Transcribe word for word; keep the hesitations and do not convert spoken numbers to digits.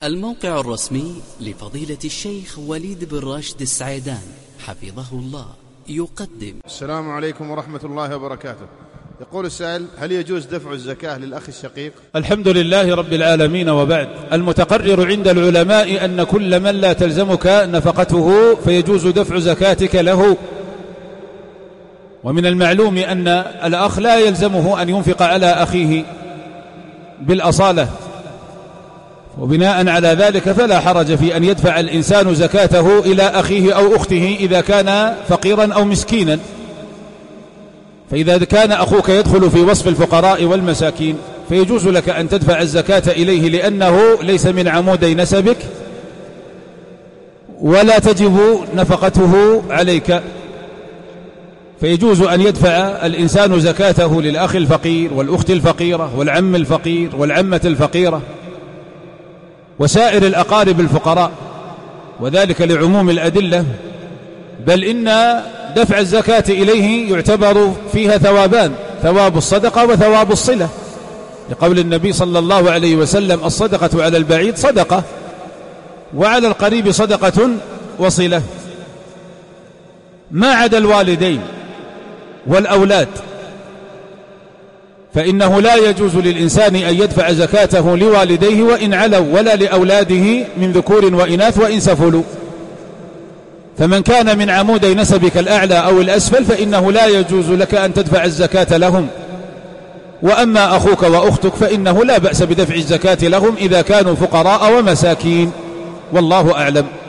الموقع الرسمي لفضيلة الشيخ وليد بن راشد السعيدان حفظه الله يقدم. السلام عليكم ورحمة الله وبركاته. يقول السائل: هل يجوز دفع الزكاة للأخ الشقيق؟ الحمد لله رب العالمين، وبعد. المتقرر عند العلماء أن كل من لا تلزمك نفقته فيجوز دفع زكاتك له، ومن المعلوم أن الأخ لا يلزمه أن ينفق على أخيه بالأصالة، وبناء على ذلك فلا حرج في أن يدفع الإنسان زكاته إلى أخيه أو أخته إذا كان فقيرا أو مسكينا. فإذا كان أخوك يدخل في وصف الفقراء والمساكين فيجوز لك أن تدفع الزكاة إليه، لأنه ليس من عمودي نسبك ولا تجب نفقته عليك، فيجوز أن يدفع الإنسان زكاته للأخ الفقير والأخت الفقيرة والعم الفقير والعمة الفقيرة وسائر الأقارب الفقراء، وذلك لعموم الأدلة. بل إن دفع الزكاة إليه يعتبر فيها ثوابان: ثواب الصدقة وثواب الصلة، لقول النبي صلى الله عليه وسلم: الصدقة على البعيد صدقة، وعلى القريب صدقة وصلة. ما عدا الوالدين والأولاد فإنه لا يجوز للإنسان أن يدفع زكاته لوالديه وإن علوا، ولا لأولاده من ذكور وإناث وإن سفلوا. فمن كان من عمودي نسبك الأعلى أو الأسفل فإنه لا يجوز لك أن تدفع الزكاة لهم. وأما أخوك وأختك فإنه لا بأس بدفع الزكاة لهم إذا كانوا فقراء ومساكين، والله أعلم.